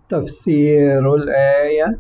تفسير الآية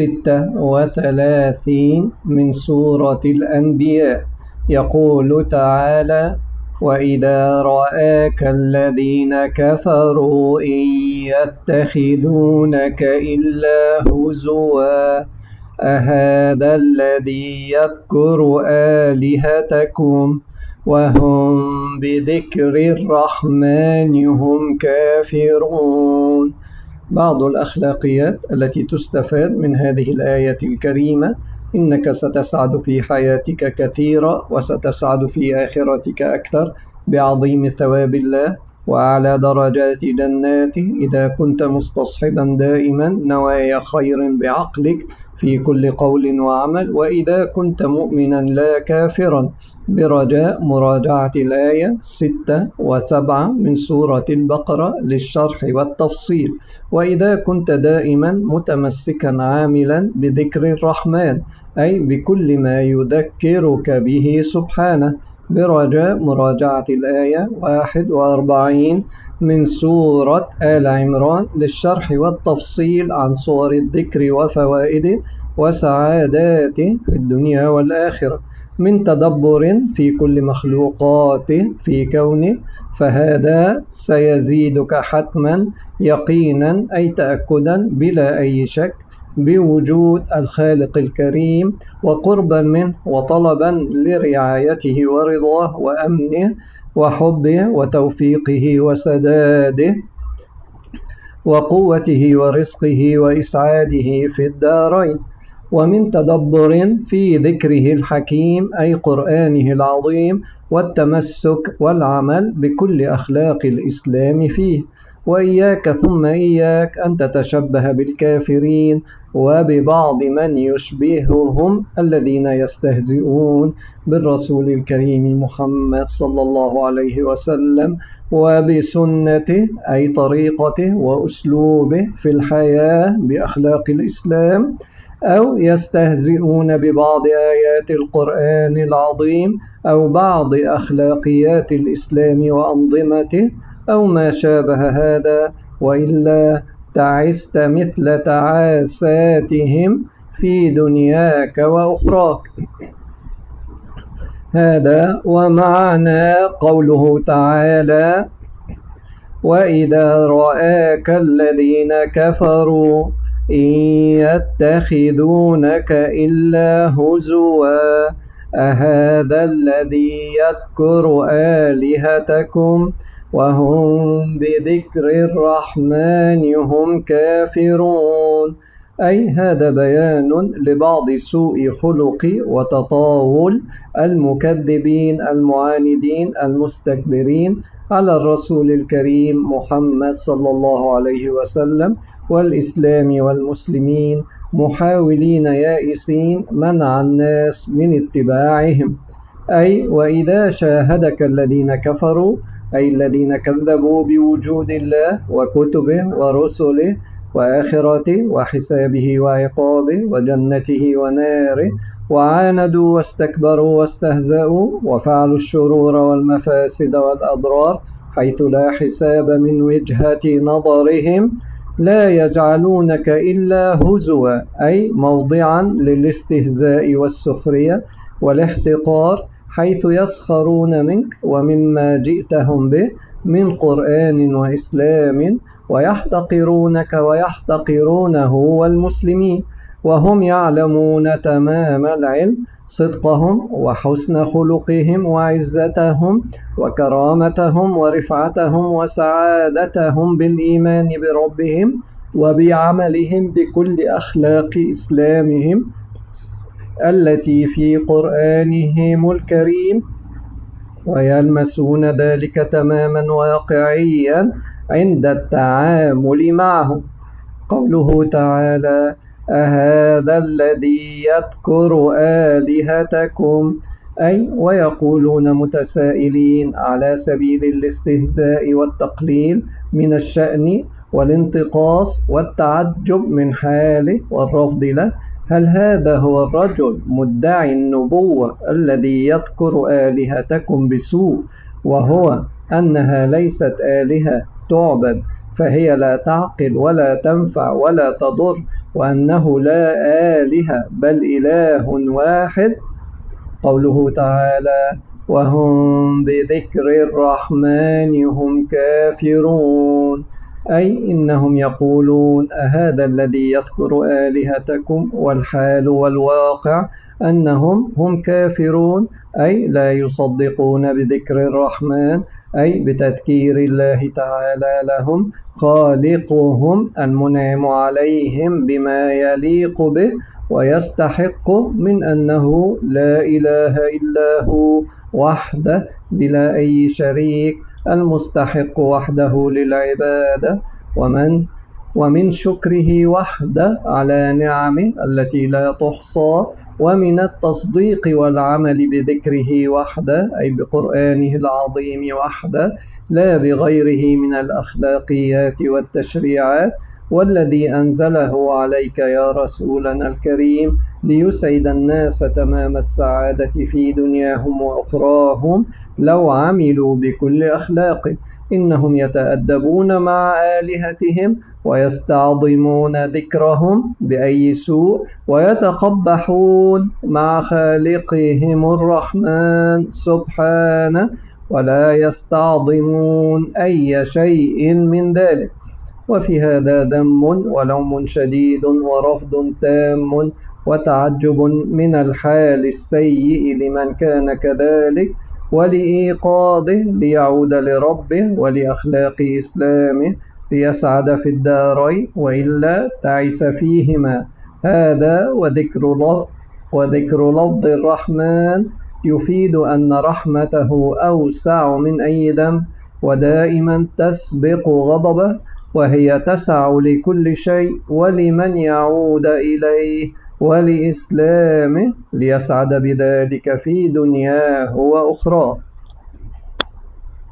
36 من سورة الأنبياء. يقول تعالى: وإذا رآك الذين كفروا إن يتخذونك إلا هزوا أهذا الذي يذكر آلهتكم وهم بذكر الرحمن هم كافرون. بعض الأخلاقيات التي تستفاد من هذه الآية الكريمة: إنك ستسعد في حياتك كثيرا وستسعد في آخرتك أكثر بعظيم ثواب الله وأعلى درجات جناته إذا كنت مستصحبا دائما نوايا خير بعقلك في كل قول وعمل، وإذا كنت مؤمنا لا كافرا، برجاء مراجعة الآية 6 و7 من سورة البقرة للشرح والتفصيل. وإذا كنت دائما متمسكا عاملا بذكر الرحمن، أي بكل ما يذكرك به سبحانه، برجاء مراجعة الآية 41 من سورة آل عمران للشرح والتفصيل عن صور الذكر وفوائده وسعاداته في الدنيا والآخرة، من تدبر في كل مخلوقاته في كونه، فهذا سيزيدك حتما يقينا أي تأكدا بلا أي شك بوجود الخالق الكريم وقربا منه وطلبا لرعايته ورضاه وأمنه وحبه وتوفيقه وسداده وقوته ورزقه وإسعاده في الدارين، ومن تدبر في ذكره الحكيم أي قرآنه العظيم والتمسك والعمل بكل أخلاق الإسلام فيه. وإياك ثم إياك أن تتشبه بالكافرين وببعض من يشبههم الذين يستهزئون بالرسول الكريم محمد صلى الله عليه وسلم وبسنته أي طريقته وأسلوبه في الحياة بأخلاق الإسلام، أو يستهزئون ببعض آيات القرآن العظيم أو بعض أخلاقيات الإسلام وأنظمته أو ما شابه هذا، وإلا تعست مثل تعاساتهم في دنياك وأخراك. هذا ومعنى قوله تعالى: وإذا رآك الذين كفروا إن يتخذونك إلا هزوا أهذا الذي يذكر آلهتكم وهم بذكر الرحمن هم كافرون. أي هذا بيان لبعض سوء خلق وتطاول المكذبين المعاندين المستكبرين على الرسول الكريم محمد صلى الله عليه وسلم والإسلام والمسلمين، محاولين يائسين منع الناس من اتباعهم. أي وإذا شاهدك الذين كفروا، أي الذين كذبوا بوجود الله وكتبه ورسله وآخرته وحسابه وعقابه وجنته وناره، وعاندوا واستكبروا واستهزأوا وفعلوا الشرور والمفاسد والأضرار حيث لا حساب من وجهة نظرهم، لا يجعلونك إلا هزوا أي موضعا للاستهزاء والسخرية والاحتقار، حيث يسخرون منك ومما جئتهم به من قرآن وإسلام، ويحتقرونك ويحتقرونه والمسلمين، وهم يعلمون تمام العلم صدقهم وحسن خلقهم وعزتهم وكرامتهم ورفعتهم وسعادتهم بالإيمان بربهم وبعملهم بكل أخلاق إسلامهم التي في قرآنهم الكريم، ويلمسون ذلك تماما واقعيا عند التعامل معهم. قوله تعالى: أهذا الذي يذكر آلهتكم، أي ويقولون متسائلين على سبيل الاستهزاء والتقليل من الشأن والانتقاص والتعجب من حاله والرفض له: هل هذا هو الرجل مدعي النبوة الذي يذكر آلهتكم بسوء وهو أنها ليست آلهة تعبد، فهي لا تعقل ولا تنفع ولا تضر، وأنه لا آلهة بل إله واحد. قوله تعالى: وهم بذكر الرحمن هم كافرون، أي إنهم يقولون أهذا الذي يذكر آلهتكم، والحال والواقع أنهم هم كافرون، أي لا يصدقون بذكر الرحمن، أي بتذكير الله تعالى لهم خالقهم المنعم عليهم بما يليق به ويستحق من أنه لا إله إلا هو وحده بلا أي شريك، المستحق وحده للعبادة، ومن شكره وحده على نعمه التي لا تحصى، ومن التصديق والعمل بذكره وحده أي بقرآنه العظيم وحده، لا بغيره من الأخلاقيات والتشريعات، والذي أنزله عليك يا رسولنا الكريم ليسعد الناس تمام السعادة في دنياهم وأخراهم لو عملوا بكل أخلاقه. إنهم يتأدبون مع آلهتهم ويستعظمون ذكرهم بأي سوء، ويتقبحون مع خالقهم الرحمن سبحانه، ولا يستعظمون أي شيء من ذلك. وفي هذا ذم ولوم شديد ورفض تام وتعجب من الحال السيء لمن كان كذلك، ولإيقاظه ليعود لربه ولأخلاق إسلامه ليسعد في الدارين، وإلا تعس فيهما. هذا وذكر لفظ الرحمن يفيد أن رحمته أوسع من أي ذنب، ودائما تسبق غضبه، وهي تسع لكل شيء ولمن يعود إليه ولإسلامه ليسعد بذلك في دنياه وأخراه.